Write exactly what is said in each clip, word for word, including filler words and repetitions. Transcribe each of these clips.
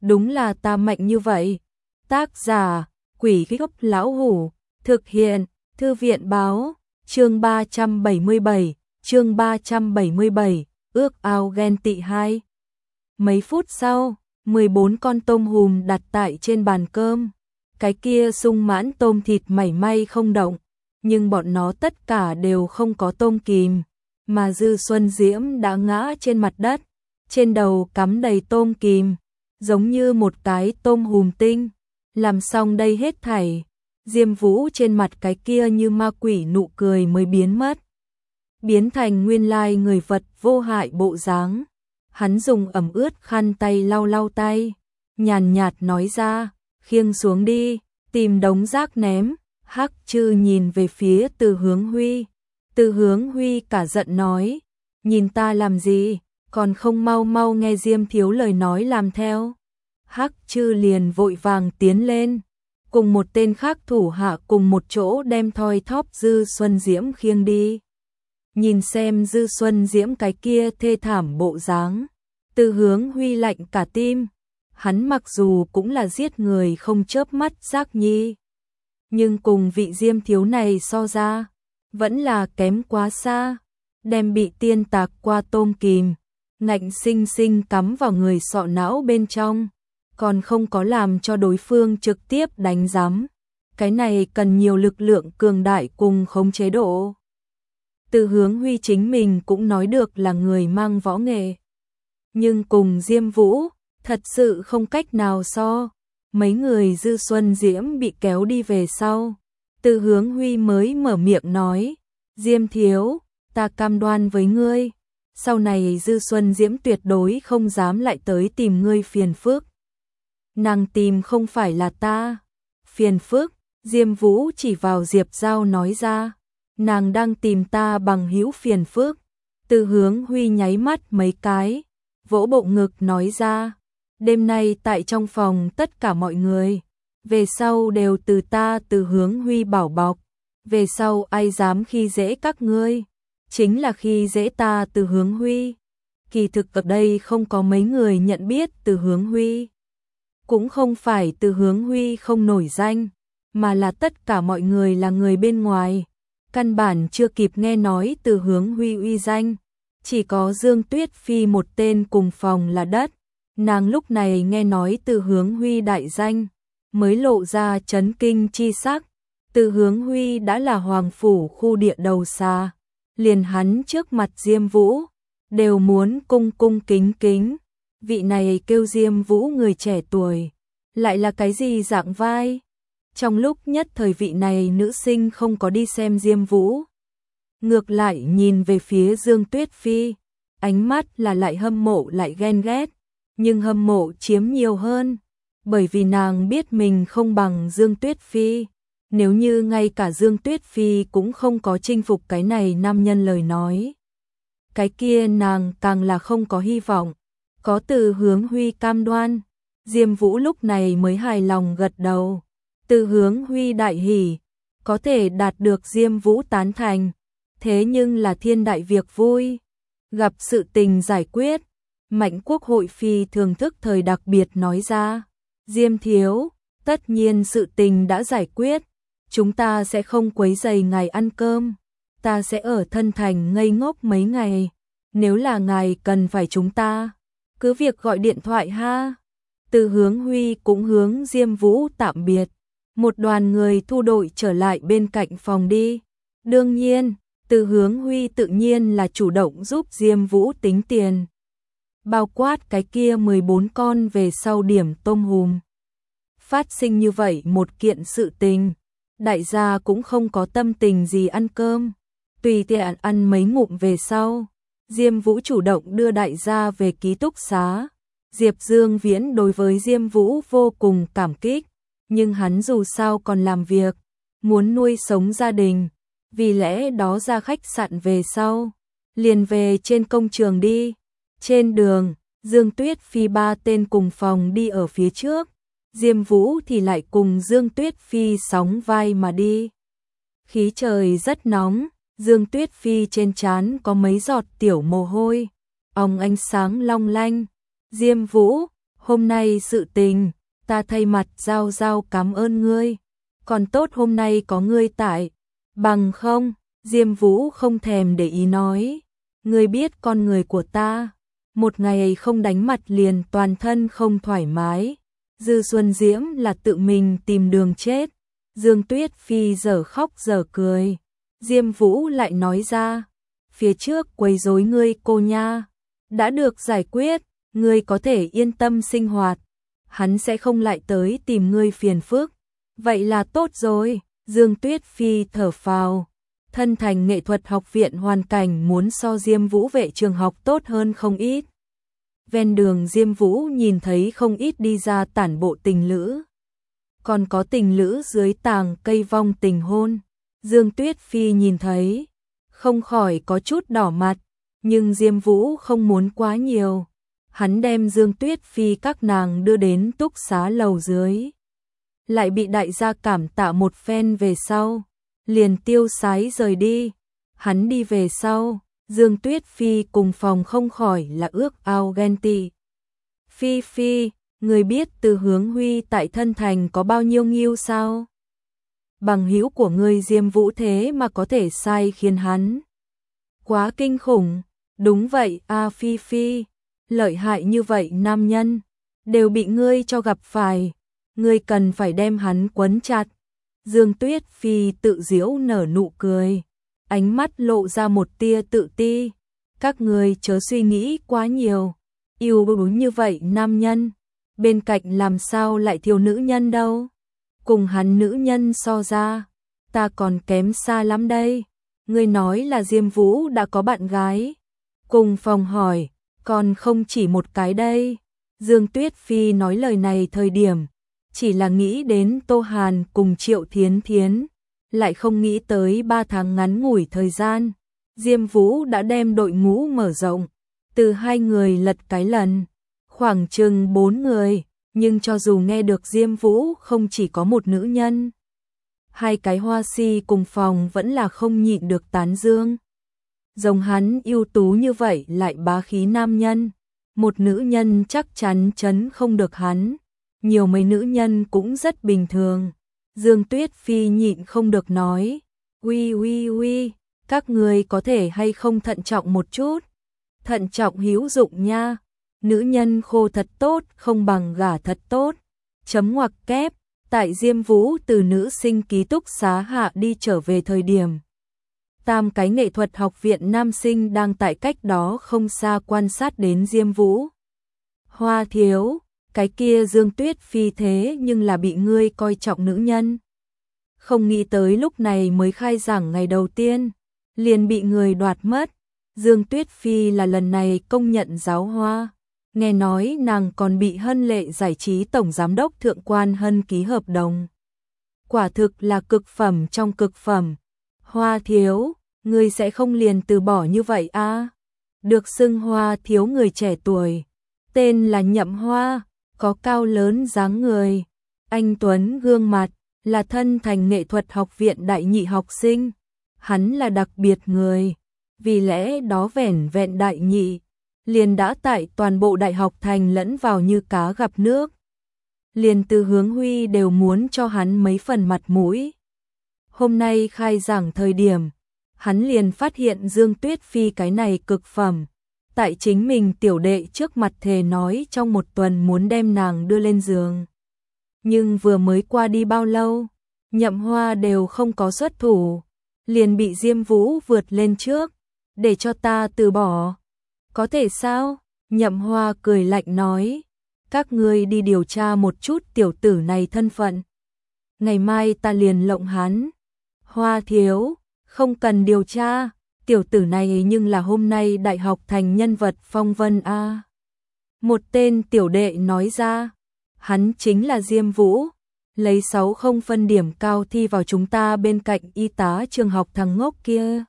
đúng là ta mạnh như vậy. Tác giả, Quỷ Gốc Lão Hủ, thực hiện, Thư viện Báo, chương ba trăm bảy mươi bảy, chương ba trăm bảy mươi bảy, ước ao ghen tị hai. Mấy phút sau, mười bốn con tôm hùm đặt tại trên bàn cơm. Cái kia sung mãn tôm thịt mảy may không động, nhưng bọn nó tất cả đều không có tôm kìm, mà Dư Xuân Diễm đã ngã trên mặt đất, trên đầu cắm đầy tôm kìm, giống như một cái tôm hùm tinh. Làm xong đây hết thảy, Diêm Vũ trên mặt cái kia như ma quỷ nụ cười mới biến mất, biến thành nguyên lai người vật vô hại bộ dáng. Hắn dùng ẩm ướt khăn tay lau lau tay, nhàn nhạt nói ra, khiêng xuống đi, tìm đống rác ném. Hắc Trư nhìn về phía Từ Hướng Huy. Từ Hướng Huy cả giận nói, nhìn ta làm gì, còn không mau mau nghe Diêm thiếu lời nói làm theo. Hắc Trư liền vội vàng tiến lên, cùng một tên khác thủ hạ cùng một chỗ đem thoi thóp Dư Xuân Diễm khiêng đi. Nhìn xem Dư Xuân Diễm cái kia thê thảm bộ dáng, Từ Hướng Huy lạnh cả tim. Hắn mặc dù cũng là giết người không chớp mắt Giác Nhi, nhưng cùng vị Diêm thiếu này so ra, vẫn là kém quá xa. Đem bị tiên tạc qua tôm kìm, ngạnh sinh sinh cắm vào người sọ não bên trong, còn không có làm cho đối phương trực tiếp đánh giám. Cái này cần nhiều lực lượng cường đại cùng khống chế độ. Từ Hướng Huy chính mình cũng nói được là người mang võ nghệ, nhưng cùng Diêm Vũ, thật sự không cách nào so. Mấy người Dư Xuân Diễm bị kéo đi về sau, Từ Hướng Huy mới mở miệng nói, Diêm thiếu, ta cam đoan với ngươi, sau này Dư Xuân Diễm tuyệt đối không dám lại tới tìm ngươi phiền phức. Nàng tìm không phải là ta. Phiền phức, Diêm Vũ chỉ vào Diệp Giao nói ra, nàng đang tìm ta bằng hữu phiền phức. Từ Hướng Huy nháy mắt mấy cái, vỗ bộ ngực nói ra, đêm nay tại trong phòng tất cả mọi người, về sau đều từ ta Từ Hướng Huy bảo bọc, về sau ai dám khi dễ các ngươi, chính là khi dễ ta Từ Hướng Huy. Kỳ thực ở đây không có mấy người nhận biết Từ Hướng Huy, cũng không phải Từ Hướng Huy không nổi danh, mà là tất cả mọi người là người bên ngoài, căn bản chưa kịp nghe nói Từ Hướng Huy uy danh. Chỉ có Dương Tuyết Phi một tên cùng phòng là đất, nàng lúc này nghe nói Từ Hướng Huy đại danh, mới lộ ra chấn kinh chi sắc. Từ Hướng Huy đã là hoàng phủ khu địa đầu xa, liền hắn trước mặt Diêm Vũ, đều muốn cung cung kính kính. Vị này kêu Diêm Vũ người trẻ tuổi, lại là cái gì dạng vai? Trong lúc nhất thời vị này nữ sinh không có đi xem Diêm Vũ, ngược lại nhìn về phía Dương Tuyết Phi, ánh mắt là lại hâm mộ lại ghen ghét, nhưng hâm mộ chiếm nhiều hơn, bởi vì nàng biết mình không bằng Dương Tuyết Phi. Nếu như ngay cả Dương Tuyết Phi cũng không có chinh phục cái này nam nhân lời nói, cái kia nàng càng là không có hy vọng. Có Từ Hướng Huy cam đoan, Diêm Vũ lúc này mới hài lòng gật đầu. Từ Hướng Huy đại hỉ, có thể đạt được Diêm Vũ tán thành, thế nhưng là thiên đại việc vui, gặp sự tình giải quyết. Mạnh Quốc Hội phi thường thức thời đặc biệt nói ra, Diêm thiếu, tất nhiên sự tình đã giải quyết, chúng ta sẽ không quấy rầy ngài ăn cơm, ta sẽ ở Thân Thành ngây ngốc mấy ngày, nếu là ngài cần phải chúng ta, cứ việc gọi điện thoại ha. Từ Hướng Huy cũng hướng Diêm Vũ tạm biệt, một đoàn người thu đội trở lại bên cạnh phòng đi. Đương nhiên, Từ Hướng Huy tự nhiên là chủ động giúp Diêm Vũ tính tiền, bao quát cái kia mười bốn con về sau điểm tôm hùm. Phát sinh như vậy một kiện sự tình, đại gia cũng không có tâm tình gì ăn cơm, tùy tiện ăn mấy ngụm về sau, Diêm Vũ chủ động đưa đại gia về ký túc xá. Diệp Dương Viễn đối với Diêm Vũ vô cùng cảm kích, nhưng hắn dù sao còn làm việc, muốn nuôi sống gia đình, vì lẽ đó ra khách sạn về sau, liền về trên công trường đi. Trên đường, Dương Tuyết Phi ba tên cùng phòng đi ở phía trước, Diêm Vũ thì lại cùng Dương Tuyết Phi sóng vai mà đi. Khí trời rất nóng, Dương Tuyết Phi trên trán có mấy giọt tiểu mồ hôi, óng ánh sáng long lanh. Diêm Vũ, Hôm nay sự tình, ta thay mặt Giao Giao cảm ơn ngươi. Còn tốt hôm nay có ngươi tại, bằng không, Diêm Vũ không thèm để ý nói. Ngươi biết con người của ta, một ngày không đánh mặt liền toàn thân không thoải mái. Dư Xuân Diễm là tự mình tìm đường chết. Dương Tuyết Phi dở khóc dở cười. Diêm Vũ lại nói ra, phía trước quấy rối ngươi cô nha, đã được giải quyết, ngươi có thể yên tâm sinh hoạt. Hắn sẽ không lại tới tìm ngươi phiền phức. Vậy là tốt rồi. Dương Tuyết Phi thở phào. Thân Thành nghệ thuật học viện hoàn cảnh muốn so Diêm Vũ vệ trường học tốt hơn không ít. Ven đường Diêm Vũ nhìn thấy không ít đi ra tản bộ tình lữ. Còn có tình lữ dưới tàng cây vong tình hôn. Dương Tuyết Phi nhìn thấy, không khỏi có chút đỏ mặt, nhưng Diêm Vũ không muốn quá nhiều. Hắn đem Dương Tuyết Phi các nàng đưa đến túc xá lầu dưới. Lại bị đại gia cảm tạ một phen về sau, liền tiêu sái rời đi. Hắn đi về sau, Dương Tuyết Phi cùng phòng không khỏi là ước ao ghen tị. Phi Phi, người biết Từ Hướng Huy tại Thân Thành có bao nhiêu nghiêu sao? Bằng hữu của ngươi Diêm Vũ thế mà có thể sai khiến hắn. Quá kinh khủng. Đúng vậy a Phi Phi, lợi hại như vậy nam nhân, đều bị ngươi cho gặp phải. Ngươi cần phải đem hắn quấn chặt. Dương Tuyết Phi tự giễu nở nụ cười, ánh mắt lộ ra một tia tự ti. Các ngươi chớ suy nghĩ quá nhiều, yêu đúng như vậy nam nhân, bên cạnh làm sao lại thiếu nữ nhân đâu. Cùng hắn nữ nhân so ra, ta còn kém xa lắm đây. Ngươi nói là Diêm Vũ đã có bạn gái. Cùng phòng hỏi, còn không chỉ một cái đây. Dương Tuyết Phi nói lời này thời điểm, chỉ là nghĩ đến Tô Hàn cùng Triệu Thiến Thiến, lại không nghĩ tới ba tháng ngắn ngủi thời gian, Diêm Vũ đã đem đội ngũ mở rộng, từ hai người lật cái lần, khoảng chừng bốn người, nhưng cho dù nghe được Diêm Vũ không chỉ có một nữ nhân, hai cái hoa si cùng phòng vẫn là không nhịn được tán dương. Giống hắn ưu tú như vậy lại bá khí nam nhân, một nữ nhân chắc chắn chấn không được hắn. Nhiều mấy nữ nhân cũng rất bình thường. Dương Tuyết Phi nhịn không được nói, uy uy uy, các người có thể hay không thận trọng một chút. Thận trọng hữu dụng nha. Nữ nhân khô thật tốt không bằng gả thật tốt. Chấm ngoặc kép, tại Diêm Vũ từ nữ sinh ký túc xá hạ đi trở về thời điểm. Tam cái nghệ thuật học viện nam sinh đang tại cách đó không xa quan sát đến Diêm Vũ. Hoa thiếu, cái kia Dương Tuyết Phi thế nhưng là bị ngươi coi trọng nữ nhân. Không nghĩ tới lúc này mới khai giảng ngày đầu tiên, liền bị người đoạt mất. Dương Tuyết Phi là lần này công nhận giáo hoa. Nghe nói nàng còn bị Hân Lệ Giải trí tổng giám đốc Thượng Quan Hân ký hợp đồng. Quả thực là cực phẩm trong cực phẩm. Hoa thiếu, ngươi sẽ không liền từ bỏ như vậy à? Được xưng Hoa thiếu người trẻ tuổi, tên là Nhậm Hoa, có cao lớn dáng người, anh tuấn gương mặt, là Thân Thành nghệ thuật học viện đại nhị học sinh. Hắn là đặc biệt người, vì lẽ đó vẻn vẹn đại nhị, liền đã tại toàn bộ đại học thành lẫn vào như cá gặp nước. Liền Từ Hướng Huy đều muốn cho hắn mấy phần mặt mũi. Hôm nay khai giảng thời điểm, hắn liền phát hiện Dương Tuyết Phi cái này cực phẩm. Tại chính mình tiểu đệ trước mặt thề nói trong một tuần muốn đem nàng đưa lên giường. Nhưng vừa mới qua đi bao lâu, Nhậm Hoa đều không có xuất thủ, liền bị Diêm Vũ vượt lên trước, để cho ta từ bỏ. Có thể sao? Nhậm Hoa cười lạnh nói, các ngươi đi điều tra một chút tiểu tử này thân phận. Ngày mai ta liền lộng hắn. Hoa thiếu, không cần điều tra, tiểu tử này nhưng là hôm nay đại học thành nhân vật phong vân a. Một tên tiểu đệ nói ra, hắn chính là Diêm Vũ, lấy sáu không phân điểm cao thi vào chúng ta bên cạnh y tá trường học thằng ngốc kia.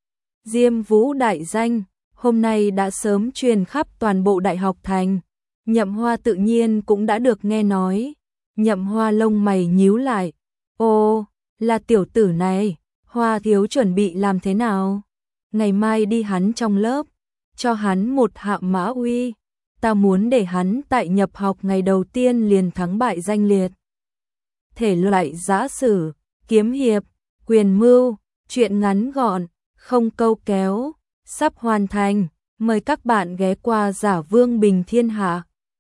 Diêm Vũ đại danh, hôm nay đã sớm truyền khắp toàn bộ đại học thành. Nhậm Hoa tự nhiên cũng đã được nghe nói. Nhậm Hoa lông mày nhíu lại. Ồ, là tiểu tử này, Hoa thiếu chuẩn bị làm thế nào? Ngày mai đi hắn trong lớp, cho hắn một hạ mã uy. ta muốn để hắn tại nhập học ngày đầu tiên liền thắng bại danh liệt. Thể loại giã sử, kiếm hiệp, quyền mưu, truyện ngắn gọn, không câu kéo, sắp hoàn thành. Mời các bạn ghé qua Giả Vương Bình Thiên Hạ.